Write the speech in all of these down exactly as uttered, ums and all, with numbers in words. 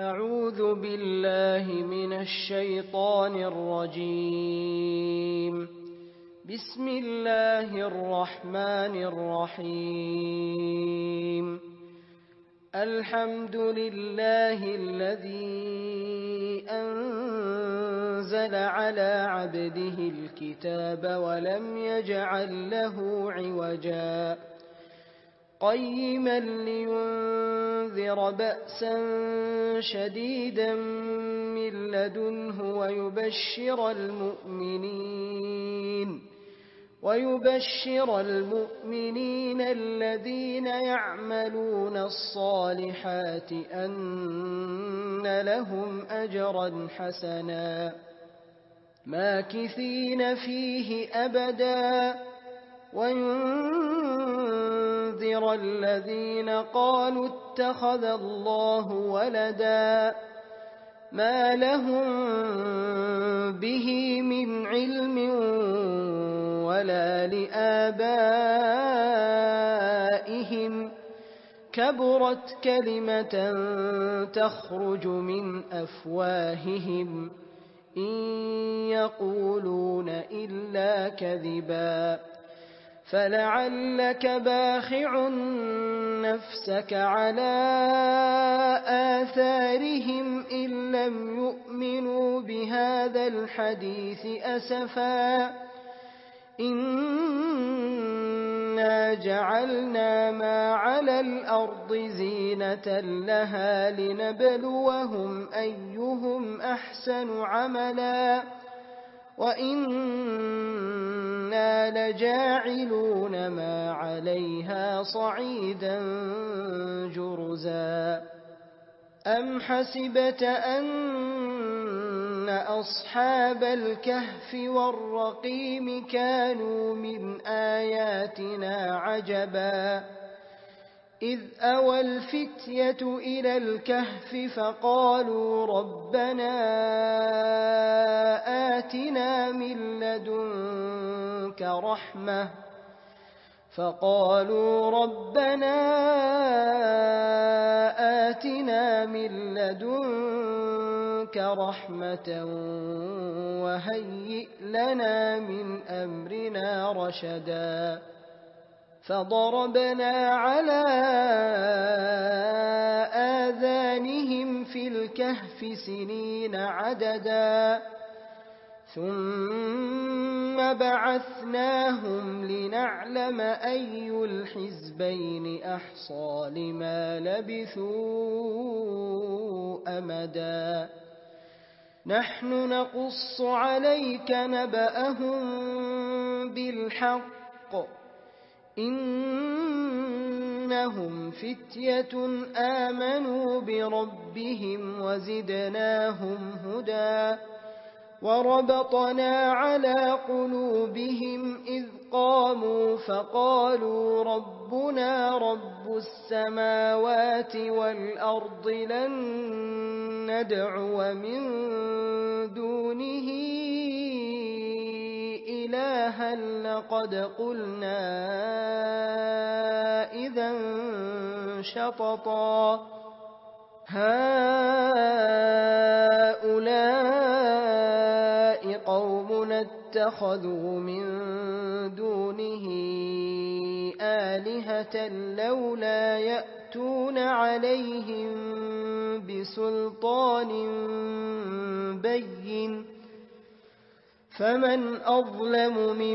أعوذ بالله من الشيطان الرجيم. بسم الله الرحمن الرحيم. الحمد لله الذي أنزل على عبده الكتاب ولم يجعل له عوجا قيما لينذر بأسا شديدا من لدنه ويبشر المؤمنين ويبشر المؤمنين الذين يعملون الصالحات أن لهم أجرا حسنا ماكثين فيه أبدا وينذر الذين قالوا اتخذ الله ولدا ما لهم به من علم ولا لآبائهم كبرت كلمة تخرج من أفواههم إن يقولون إلا كذبا فلعلك باخع نفسك على آثارهم إن لم يؤمنوا بهذا الحديث أسفا إنا جعلنا ما على الأرض زينة لها لنبلوهم أيهم أحسن عملا وإنا لجاعلون ما عليها صعيدا جرزا أم حسبت أن أصحاب الكهف والرقيم كانوا من آياتنا عجبا إذ أوى الفتية إلى الكهف فقالوا ربنا آتنا من لدنك رحمة فقالوا ربنا آتنا من لدنك رحمة وهيئ لنا من أمرنا رشدا فضربنا على آذانهم في الكهف سنين عددا ثم بعثناهم لنعلم أي الحزبين أحصى لما لبثوا أمدا نحن نقص عليك نبأهم بالحق إنهم فتية آمنوا بربهم وزدناهم هدى وربطنا على قلوبهم إذ قاموا فقالوا ربنا رب السماوات والأرض لن ندعو من دونه إلها لقد قلنا إذا شططا هؤلاء قومنا اتخذوا من دونه آلهة لولا يأتون عليهم بسلطان بين فمن أظلم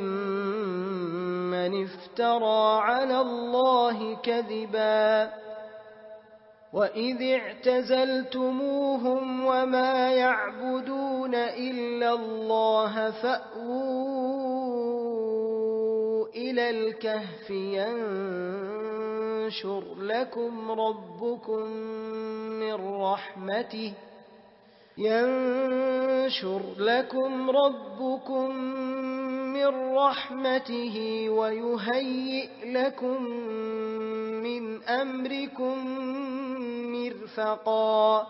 ممن افترى على الله كذبا وإذ اعتزلتموهم وما يعبدون إلا الله فأووا إلى الكهف ينشر لكم ربكم من رحمته ينشر لكم ربكم من رحمته ويهيئ لكم من أمركم مرفقا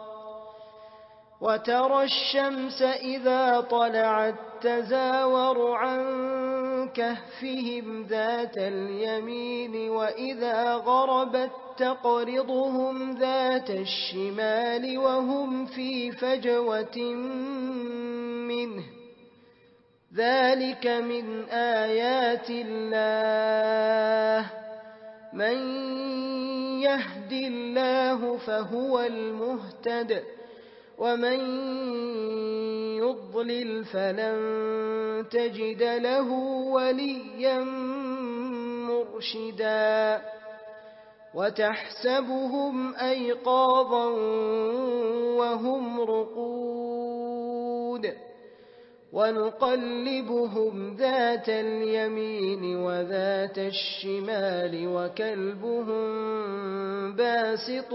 وترى الشمس إذا طلعت تزاور عن كهفهم ذات اليمين وإذا غربت تقرضهم ذات الشمال وهم في فجوة منه ذلك من آيات الله من يهد الله فهو المهتد ومن يضلل فلن تجد له وليا مرشدا وتحسبهم أيقاظا وهم رقود ونقلبهم ذات اليمين وذات الشمال وكلبهم باسط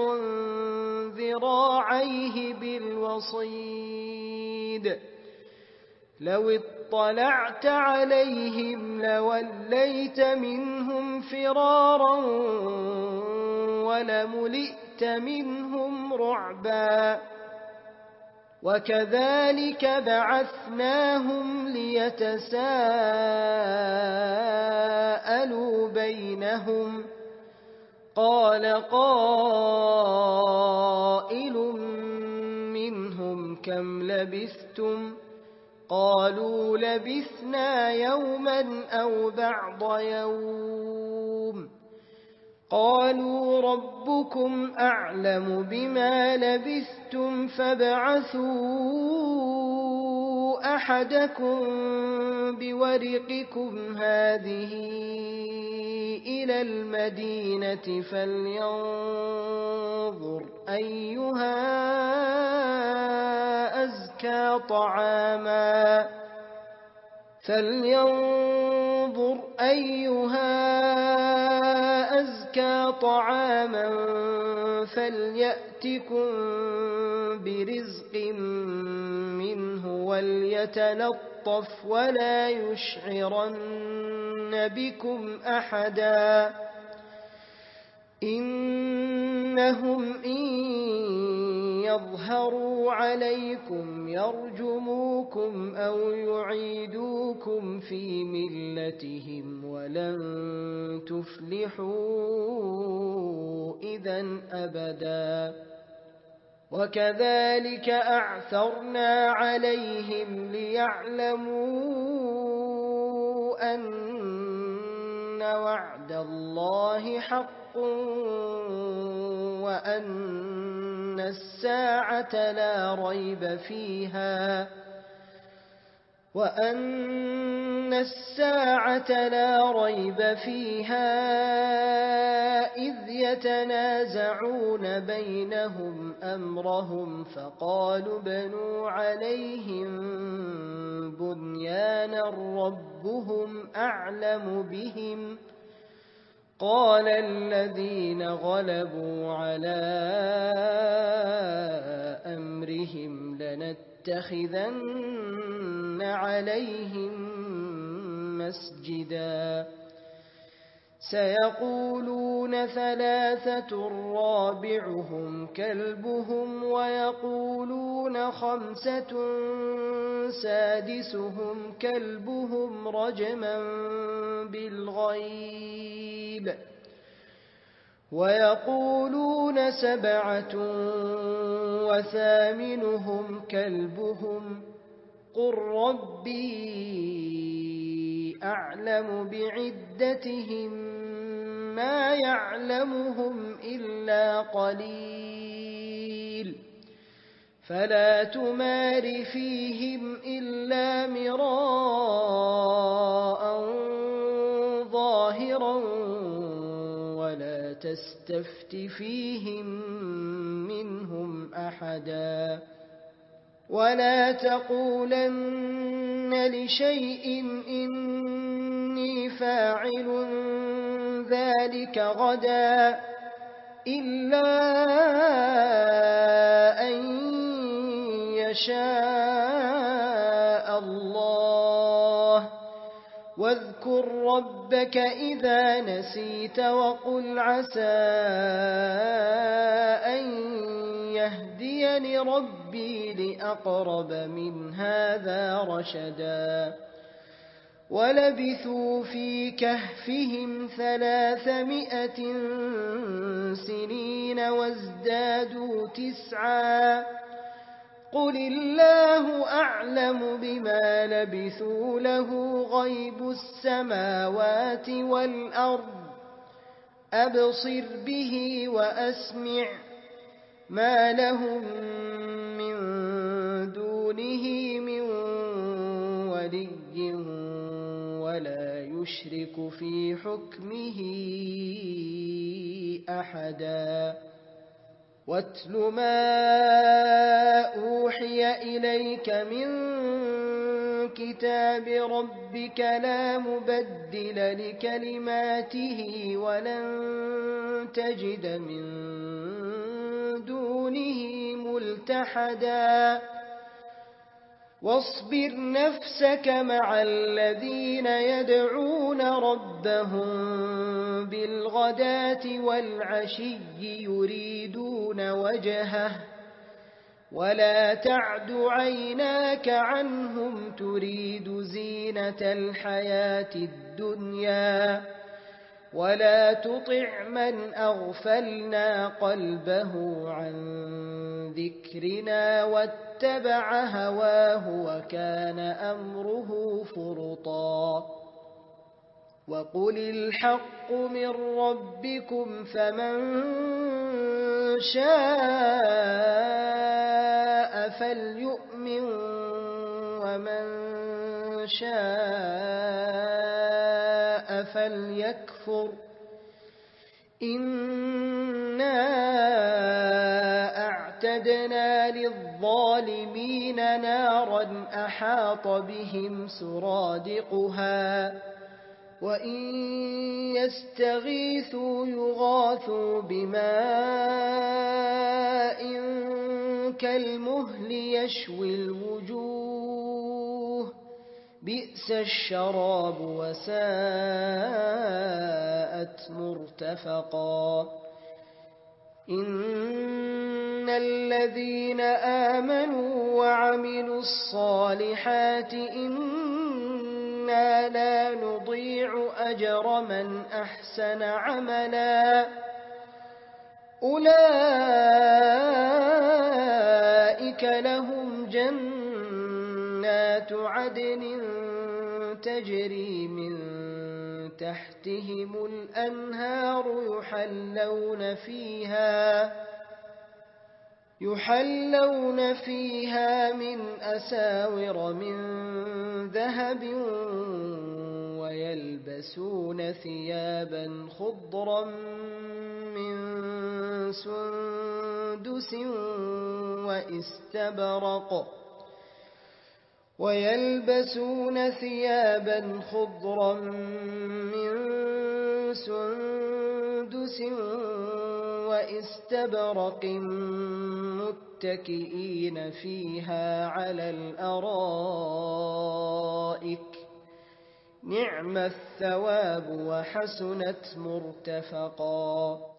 ذراعيه بالوصيد لو اطلعت عليهم لوليت منهم فرارا ولملئت منهم رعبا وكذلك بعثناهم ليتساءلوا بينهم قال قائل منهم كم لبثتم قالوا لبثنا يوما أو بعض يوم قالوا ربكم أعلم بما لبثتم فابعثوا أحدكم بورقكم هذه إلى المدينة فلينظر أيها أزكى طعاما فلينظر أيها أزكى طعاما فليأتكم برزق منه وليتلطف ولا يشعرن بكم أحدا إنهم إن يظهروا عليكم يرجموكم أو يعيدوكم في ملتهم ولن تفلحوا إذن أبدا وكذلك أعثرنا عليهم ليعلموا أن وعد الله حق وأن الساعة لا ريب فيها وأن الساعة لا ريب فيها إذ يتنازعون بينهم أمرهم فقالوا بنوا عليهم بنيانا ربهم أعلم بهم قال الذين غلبوا على أمرهم لنتخذن عليهم مسجدا سيقولون ثلاثة رابعهم كلبهم ويقولون خمسة سادسهم كلبهم رجما بالغيب ويقولون سبعة وثامنهم كلبهم قل ربي أعلم بعدتهم ما يعلمهم إلا قليل فلا تمار فيهم إلا مراء ظاهرا ولا تستفت فيهم منهم أحدا ولا تقولن لشيء إني فاعل ذلك غدا إلا أن يشاء الله واذكر ربك إذا نسيت وقل عسى أن يهديني ربي لأقرب من هذا رشدا ولبثوا في كهفهم ثلاثمائة سنين وازدادوا تسعا قل الله أعلم بما لبثوا له غيب السماوات والأرض أبصر به وأسمع ما لهم من دونه من ولي ولا يشرك في حكمه أحدا واتل ما أوحي إليك من كتاب ربك لا مبدل لكلماته ولن تجد من دونه ملتحدا واصبر نفسك مع الذين يدعون ربهم بالغداة والعشي يريدون وجهه ولا تعد عيناك عنهم تريد زينة الحياة الدنيا ولا تطع من أغفلنا قلبه عن ذكرنا واتبع هواه وكان أمره فرطا وقل الحق من ربكم فمن شاء فليؤمن ومن شاء فليكفر إنا أعتدنا للظالمين نارا أحاط بهم سرادقها وإن يستغيثوا يغاثوا بماء كالمهل يشوي الوجوه بئس الشراب وساءت مرتفقا إن الذين آمنوا وعملوا الصالحات إنا لا نضيع أجر من أحسن عملا أولئك لهم جنات عدن تجري من تحتهم الأنهار يحلون فيها يحلون فيها من أساور من ذهب ويلبسون ثيابا خضرا من سندس واستبرق ويلبسون ثيابا خضرا من سندس واستبرق متكئين فيها على الأرائك نعم الثواب وحسنت مرتفقا